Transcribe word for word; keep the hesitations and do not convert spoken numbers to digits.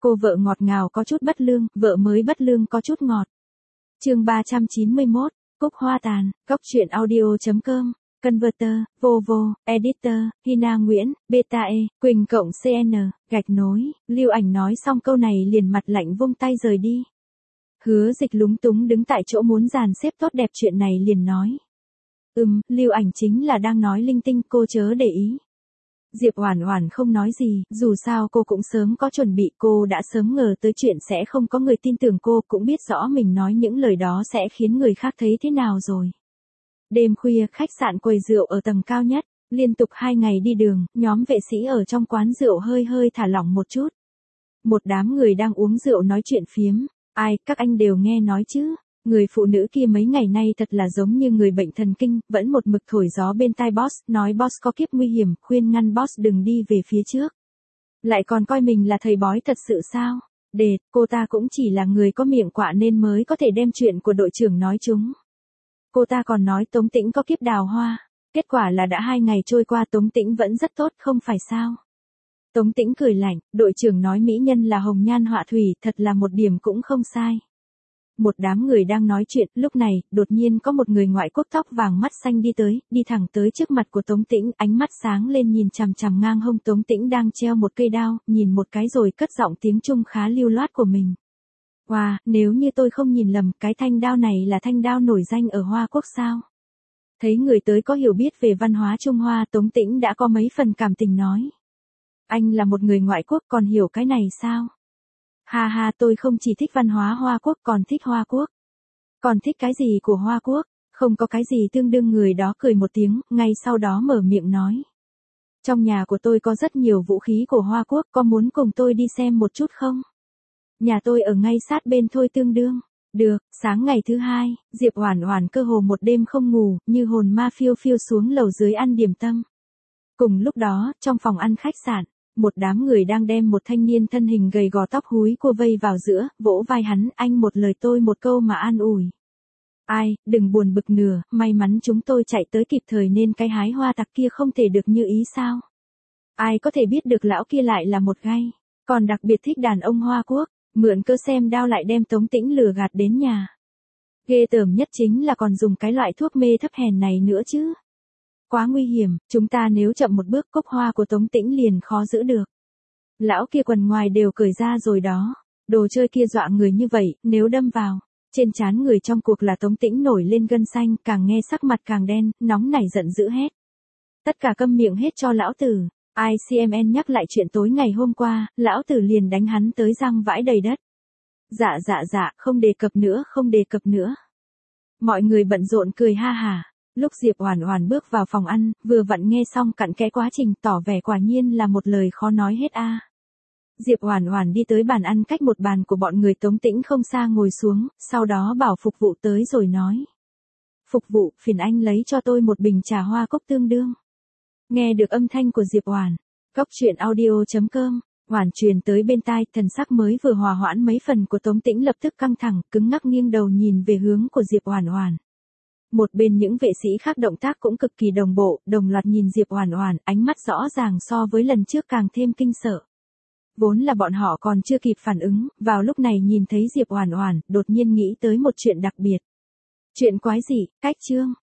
Cô vợ ngọt ngào có chút bất lương, vợ mới bất lương có chút ngọt. Chương ba trăm chín mươi mốt, Cúc Hoa Tàn, Cóc Truyện Audio chấm com, Converter, Vovo, Editor, Hina Nguyễn, Beta E, Quỳnh cộng xê en, gạch nối, Lưu Ảnh nói xong câu này liền mặt lạnh vung tay rời đi. Hứa Dịch lúng túng đứng tại chỗ muốn dàn xếp tốt đẹp chuyện này liền nói. Ừm, Lưu Ảnh chính là đang nói linh tinh, cô chớ để ý. Diệp Oản Oản không nói gì, dù sao cô cũng sớm có chuẩn bị, cô đã sớm ngờ tới chuyện sẽ không có người tin tưởng cô, cũng biết rõ mình nói những lời đó sẽ khiến người khác thấy thế nào rồi. Đêm khuya, khách sạn quầy rượu ở tầng cao nhất, liên tục hai ngày đi đường, nhóm vệ sĩ ở trong quán rượu hơi hơi thả lỏng một chút. Một đám người đang uống rượu nói chuyện phiếm, ai, các anh đều nghe nói chứ. Người phụ nữ kia mấy ngày nay thật là giống như người bệnh thần kinh, vẫn một mực thổi gió bên tai boss, nói boss có kiếp nguy hiểm, khuyên ngăn boss đừng đi về phía trước. Lại còn coi mình là thầy bói thật sự sao? Đệt, cô ta cũng chỉ là người có miệng quạ nên mới có thể đem chuyện của đội trưởng nói chúng. Cô ta còn nói Tống Tĩnh có kiếp đào hoa, kết quả là đã hai ngày trôi qua Tống Tĩnh vẫn rất tốt không phải sao? Tống Tĩnh cười lạnh, đội trưởng nói mỹ nhân là hồng nhan họa thủy, thật là một điểm cũng không sai. Một đám người đang nói chuyện, lúc này, đột nhiên có một người ngoại quốc tóc vàng mắt xanh đi tới, đi thẳng tới trước mặt của Tống Tĩnh, ánh mắt sáng lên nhìn chằm chằm ngang hông Tống Tĩnh đang treo một cây đao, nhìn một cái rồi cất giọng tiếng Trung khá lưu loát của mình. Wow, nếu như tôi không nhìn lầm, cái thanh đao này là thanh đao nổi danh ở Hoa Quốc sao? Thấy người tới có hiểu biết về văn hóa Trung Hoa, Tống Tĩnh đã có mấy phần cảm tình nói. Anh là một người ngoại quốc còn hiểu cái này sao? Ha ha, tôi không chỉ thích văn hóa Hoa Quốc còn thích Hoa Quốc. Còn thích cái gì của Hoa Quốc? Không có cái gì tương đương. Người đó cười một tiếng, ngay sau đó mở miệng nói. Trong nhà của tôi có rất nhiều vũ khí của Hoa Quốc, có muốn cùng tôi đi xem một chút không? Nhà tôi ở ngay sát bên thôi tương đương. Được, sáng ngày thứ hai, Diệp Oản Oản cơ hồ một đêm không ngủ, như hồn ma phiêu phiêu xuống lầu dưới ăn điểm tâm. Cùng lúc đó, trong phòng ăn khách sạn, một đám người đang đem một thanh niên thân hình gầy gò tóc húi cua vây vào giữa, vỗ vai hắn, anh một lời tôi một câu mà an ủi. Ai, đừng buồn bực nửa, may mắn chúng tôi chạy tới kịp thời nên cái hái hoa tặc kia không thể được như ý sao. Ai có thể biết được lão kia lại là một gai, còn đặc biệt thích đàn ông Hoa Quốc, mượn cơ xem đao lại đem Tống Tĩnh lừa gạt đến nhà. Ghê tởm nhất chính là còn dùng cái loại thuốc mê thấp hèn này nữa chứ. Quá nguy hiểm, chúng ta nếu chậm một bước cúc hoa của Tống Tĩnh liền khó giữ được. Lão kia quần ngoài đều cởi ra rồi đó, đồ chơi kia dọa người như vậy, nếu đâm vào, trên trán người trong cuộc là Tống Tĩnh nổi lên gân xanh, càng nghe sắc mặt càng đen, nóng nảy giận dữ hét. Tất cả câm miệng hết cho lão tử, i xê em en nhắc lại chuyện tối ngày hôm qua, lão tử liền đánh hắn tới răng vãi đầy đất. Dạ dạ dạ, không đề cập nữa, không đề cập nữa. Mọi người bận rộn cười ha hả. Lúc Diệp Oản Oản bước vào phòng ăn, vừa vặn nghe xong cặn kẽ quá trình, tỏ vẻ quả nhiên là một lời khó nói hết a. À. Diệp Oản Oản đi tới bàn ăn cách một bàn của bọn người Tống Tĩnh không xa ngồi xuống, sau đó bảo phục vụ tới rồi nói. Phục vụ, phiền anh lấy cho tôi một bình trà hoa cốc tương đương. Nghe được âm thanh của Diệp Oản, Cóc Truyện Audio chấm com, Oản truyền tới bên tai, thần sắc mới vừa hòa hoãn mấy phần của Tống Tĩnh lập tức căng thẳng, cứng ngắc nghiêng đầu nhìn về hướng của Diệp Oản Oản. Một bên những vệ sĩ khác động tác cũng cực kỳ đồng bộ, đồng loạt nhìn Diệp Oản Oản, ánh mắt rõ ràng so với lần trước càng thêm kinh sợ. Vốn là bọn họ còn chưa kịp phản ứng, vào lúc này nhìn thấy Diệp Oản Oản, đột nhiên nghĩ tới một chuyện đặc biệt. Chuyện quái gì, cách chương,